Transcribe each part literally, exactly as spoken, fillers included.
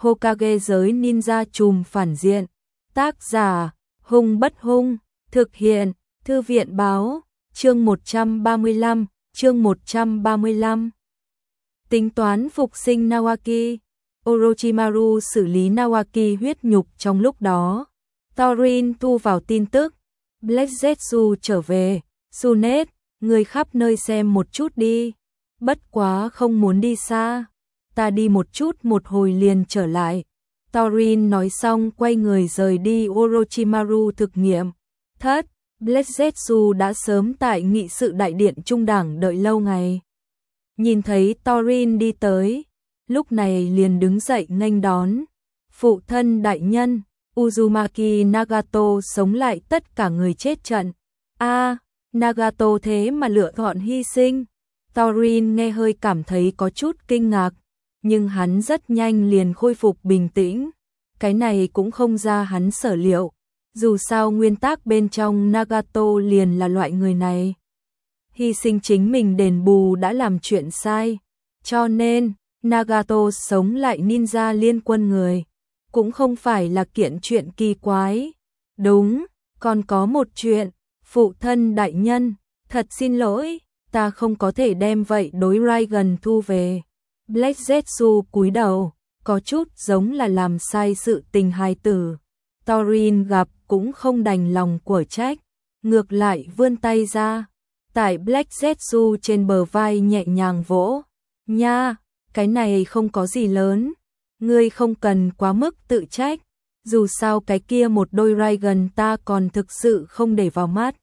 Hokage giới ninja trùm phản diện. Tác giả, Hung Bất Hung, thực hiện, Thư viện báo, chương một trăm ba mươi lăm, chương một trăm ba mươi lăm. Tính toán phục sinh Nawaki, Orochimaru xử lý Nawaki huyết nhục trong lúc đó. Thorin thu vào tin tức, Black Zetsu trở về, Tsunade, người khắp nơi xem một chút đi, bất quá không muốn đi xa, ta đi một chút một hồi liền trở lại. Thorin nói xong quay người rời đi. Orochimaru thực nghiệm thất, Black Zetsu đã sớm tại nghị sự đại điện trung đảng đợi lâu ngày. Nhìn thấy Thorin đi tới, lúc này liền đứng dậy nghênh đón. Phụ thân đại nhân, Uzumaki Nagato sống lại tất cả người chết trận. A, à, Nagato thế mà lựa chọn hy sinh. Thorin nghe hơi cảm thấy có chút kinh ngạc, nhưng hắn rất nhanh liền khôi phục bình tĩnh. Cái này cũng không ra hắn sở liệu, dù sao nguyên tắc bên trong Nagato liền là loại người này. Hy sinh chính mình đền bù đã làm chuyện sai, cho nên Nagato sống lại ninja liên quân người, cũng không phải là kiện chuyện kỳ quái. Đúng, còn có một chuyện, phụ thân đại nhân, thật xin lỗi, ta không có thể đem vậy đối Raigan thu về. Black Zetsu cúi đầu, có chút giống là làm sai sự tình hài tử. Thorin gặp cũng không đành lòng của trách, ngược lại vươn tay ra, tại Black Zetsu trên bờ vai nhẹ nhàng vỗ. Nha, cái này không có gì lớn, ngươi không cần quá mức tự trách, dù sao cái kia một đôi Raigan ta còn thực sự không để vào mắt.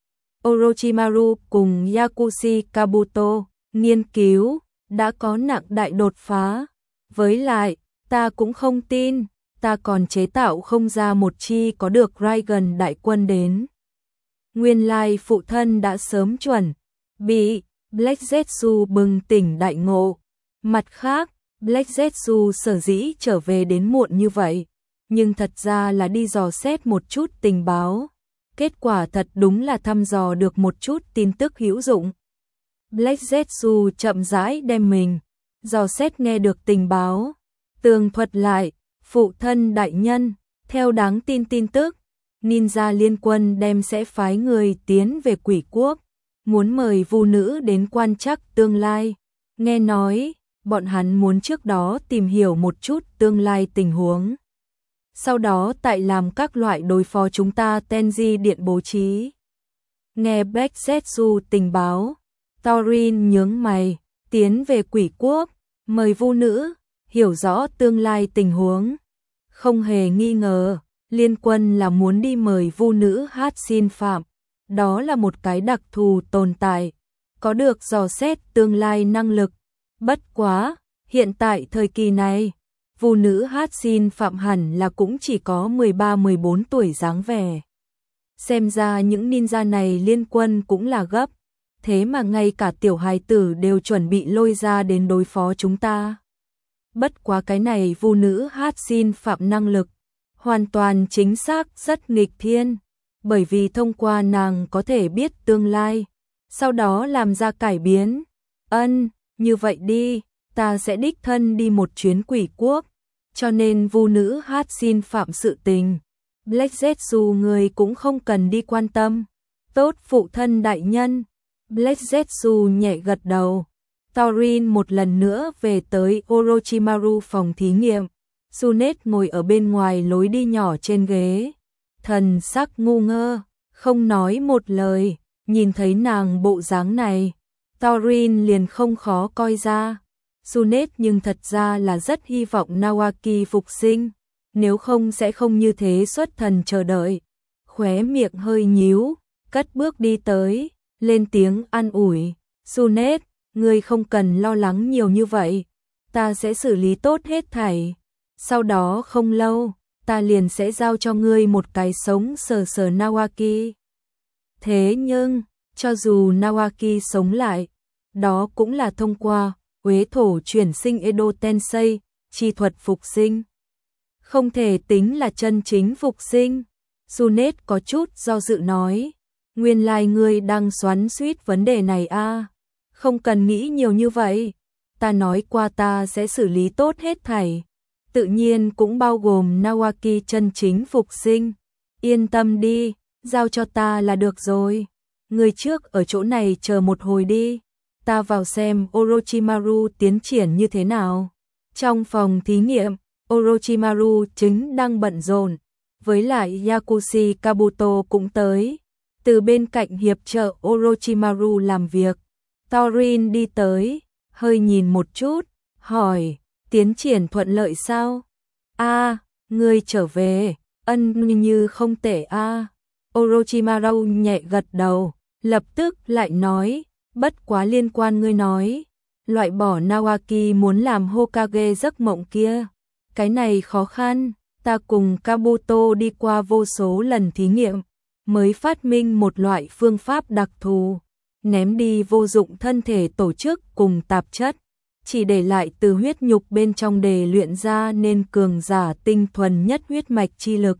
Orochimaru cùng Yakushi Kabuto nghiên cứu đã có nặng đại đột phá, với lại ta cũng không tin, ta còn chế tạo không ra một chi có được Raigan đại quân đến. Nguyên lai phụ thân đã sớm chuẩn bị. Black Zetsu bừng tỉnh đại ngộ. Mặt khác, Black Zetsu sở dĩ trở về đến muộn như vậy, nhưng thật ra là đi dò xét một chút tình báo. Kết quả thật đúng là thăm dò được một chút tin tức hữu dụng. Black Zetsu chậm rãi đem mình dò xét nghe được tình báo, tường thuật lại. Phụ thân đại nhân, theo đáng tin tin tức, ninja liên quân đem sẽ phái người tiến về Quỷ Quốc, muốn mời vu nữ đến quan trắc tương lai. Nghe nói, bọn hắn muốn trước đó tìm hiểu một chút tương lai tình huống, sau đó tại làm các loại đối phó chúng ta Tenji điện bố trí. Nghe Black Zetsu tình báo, Thorin nhướng mày, tiến về Quỷ Quốc, mời vu nữ, hiểu rõ tương lai tình huống. Không hề nghi ngờ, liên quân là muốn đi mời vu nữ hát xin phạm. Đó là một cái đặc thù tồn tại, có được dò xét tương lai năng lực. Bất quá, hiện tại thời kỳ này, vu nữ hát xin phạm hẳn là cũng chỉ có mười ba mười bốn tuổi dáng vẻ. Xem ra những ninja này liên quân cũng là gấp, thế mà ngay cả tiểu hài tử đều chuẩn bị lôi ra đến đối phó chúng ta. Bất quá cái này vu nữ hát xin phạm năng lực, hoàn toàn chính xác rất nghịch thiên, bởi vì thông qua nàng có thể biết tương lai, sau đó làm ra cải biến. Ân, như vậy đi, ta sẽ đích thân đi một chuyến Quỷ Quốc, cho nên vu nữ hát xin phạm sự tình, Black Zetsu người cũng không cần đi quan tâm. Tốt phụ thân đại nhân, Black Zetsu nhẹ gật đầu. Thorin một lần nữa về tới Orochimaru phòng thí nghiệm. Tsunade ngồi ở bên ngoài lối đi nhỏ trên ghế, thần sắc ngu ngơ, không nói một lời. Nhìn thấy nàng bộ dáng này, Thorin liền không khó coi ra. Tsunade nhưng thật ra là rất hy vọng Nawaki phục sinh, nếu không sẽ không như thế xuất thần chờ đợi. Khóe miệng hơi nhíu, cất bước đi tới, lên tiếng an ủi. Tsunade, ngươi không cần lo lắng nhiều như vậy, ta sẽ xử lý tốt hết thảy. Sau đó không lâu, ta liền sẽ giao cho ngươi một cái sống sờ sờ Nawaki. Thế nhưng, cho dù Nawaki sống lại, đó cũng là thông qua uế thổ chuyển sinh Edo Tensei, chi thuật phục sinh. Không thể tính là chân chính phục sinh. Tsunade có chút do dự nói, nguyên lai ngươi đang xoắn xuýt vấn đề này a. À? Không cần nghĩ nhiều như vậy, ta nói qua ta sẽ xử lý tốt hết thảy. tự nhiên cũng bao gồm Nawaki chân chính phục sinh. Yên tâm đi, giao cho ta là được rồi. Người trước ở chỗ này chờ một hồi đi, ta vào xem Orochimaru tiến triển như thế nào. Trong phòng thí nghiệm, Orochimaru chính đang bận rộn, với lại Yakushi Kabuto cũng tới, từ bên cạnh hiệp trợ Orochimaru làm việc. Thorin đi tới, hơi nhìn một chút, hỏi, tiến triển thuận lợi sao? A, ngươi trở về, ân như không tệ a. Orochimaru nhẹ gật đầu, lập tức lại nói, bất quá liên quan ngươi nói, loại bỏ Nawaki muốn làm Hokage giấc mộng kia. Cái này khó khăn, ta cùng Kabuto đi qua vô số lần thí nghiệm, mới phát minh một loại phương pháp đặc thù, ném đi vô dụng thân thể tổ chức cùng tạp chất, chỉ để lại từ huyết nhục bên trong để luyện ra nên cường giả tinh thuần nhất huyết mạch chi lực.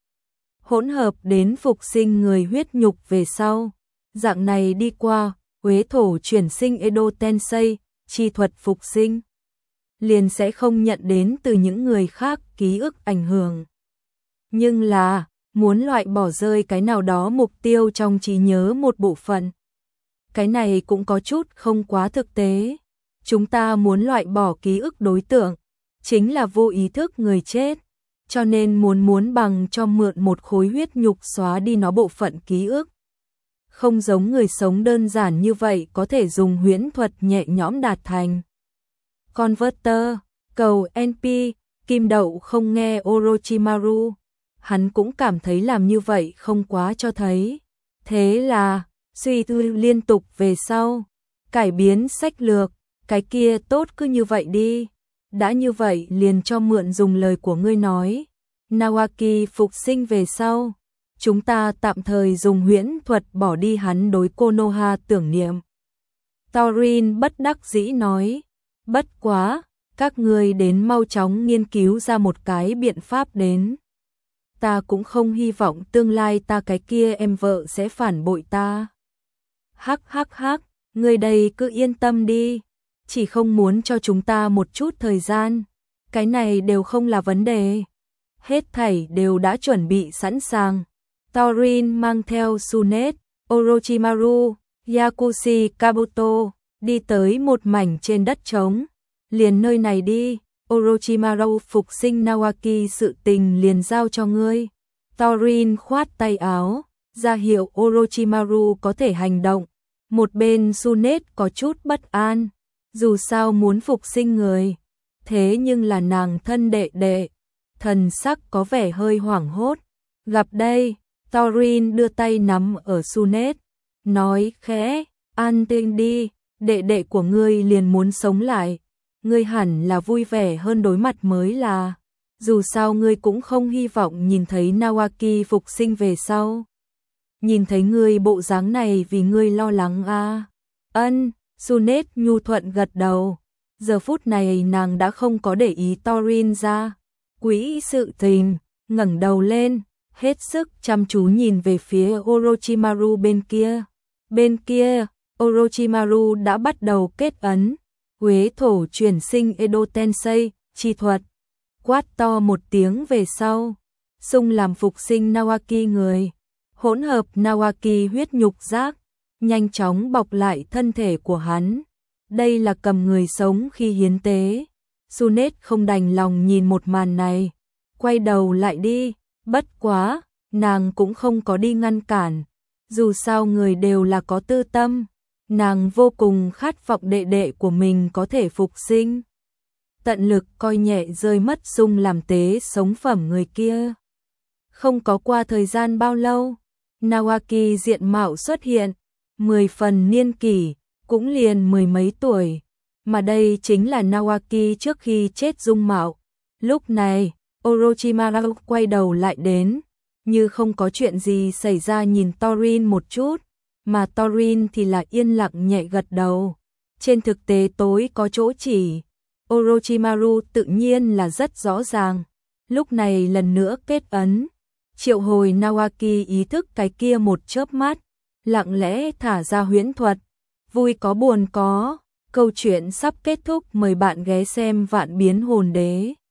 Hỗn hợp đến phục sinh người huyết nhục về sau, dạng này đi qua, Huế thổ chuyển sinh Edo Tensei, chi thuật phục sinh, liền sẽ không nhận đến từ những người khác ký ức ảnh hưởng. Nhưng là, muốn loại bỏ rơi cái nào đó mục tiêu trong trí nhớ một bộ phận. Cái này cũng có chút không quá thực tế. Chúng ta muốn loại bỏ ký ức đối tượng, chính là vô ý thức người chết, cho nên muốn muốn bằng cho mượn một khối huyết nhục xóa đi nó bộ phận ký ức. Không giống người sống đơn giản như vậy có thể dùng huyễn thuật nhẹ nhõm đạt thành. Converter, cầu en pê, Kim Đậu không nghe Orochimaru, hắn cũng cảm thấy làm như vậy không quá cho thấy. Thế là, suy tư liên tục về sau, cải biến sách lược, cái kia tốt cứ như vậy đi. Đã như vậy liền cho mượn dùng lời của ngươi nói. Nawaki phục sinh về sau, chúng ta tạm thời dùng huyễn thuật bỏ đi hắn đối Konoha tưởng niệm. Thorin bất đắc dĩ nói, bất quá, các ngươi đến mau chóng nghiên cứu ra một cái biện pháp đến. Ta cũng không hy vọng tương lai ta cái kia em vợ sẽ phản bội ta. Hắc hắc hắc, ngươi đây cứ yên tâm đi, chỉ không muốn cho chúng ta một chút thời gian, cái này đều không là vấn đề. Hết thảy đều đã chuẩn bị sẵn sàng. Thorin mang theo Tsunade, Orochimaru, Yakushi Kabuto, đi tới một mảnh trên đất trống. Liền nơi này đi, Orochimaru phục sinh Nawaki sự tình liền giao cho ngươi. Thorin khoát tay áo, ra hiệu Orochimaru có thể hành động. Một bên Tsunade có chút bất an, dù sao muốn phục sinh người, thế nhưng là nàng thân đệ đệ, thần sắc có vẻ hơi hoảng hốt. Gặp đây, Thorin đưa tay nắm ở Tsunade, nói khẽ, an tĩnh đi, đệ đệ của ngươi liền muốn sống lại, ngươi hẳn là vui vẻ hơn đối mặt mới là, dù sao ngươi cũng không hy vọng nhìn thấy Nawaki phục sinh về sau. Nhìn thấy ngươi bộ dáng này vì ngươi lo lắng à. Ân, Tsunade nhu thuận gật đầu. Giờ phút này nàng đã không có để ý Thorin ra. Quỹ sự tình, ngẩng đầu lên, hết sức chăm chú nhìn về phía Orochimaru bên kia. Bên kia, Orochimaru đã bắt đầu kết ấn. Huế thổ chuyển sinh Edo Tensei, chi thuật. Quát to một tiếng về sau. Xung làm phục sinh Nawaki người. Hỗn hợp Nawaki huyết nhục giác, nhanh chóng bọc lại thân thể của hắn. Đây là cầm người sống khi hiến tế. Tsunade không đành lòng nhìn một màn này, quay đầu lại đi, bất quá, nàng cũng không có đi ngăn cản. Dù sao người đều là có tư tâm, nàng vô cùng khát vọng đệ đệ của mình có thể phục sinh. Tận lực coi nhẹ rơi mất Dung làm tế sống phẩm người kia. Không có qua thời gian bao lâu, Nawaki diện mạo xuất hiện, mười phần niên kỷ, cũng liền mười mấy tuổi, mà đây chính là Nawaki trước khi chết dung mạo. Lúc này, Orochimaru quay đầu lại đến, như không có chuyện gì xảy ra nhìn Thorin một chút, mà Thorin thì là yên lặng nhẹ gật đầu. Trên thực tế tối có chỗ chỉ, Orochimaru tự nhiên là rất rõ ràng, lúc này lần nữa kết ấn. Triệu hồi Nawaki ý thức cái kia một chớp mắt, lặng lẽ thả ra huyễn thuật, vui có buồn có, câu chuyện sắp kết thúc, mời bạn ghé xem Vạn Biến Hồn Đế.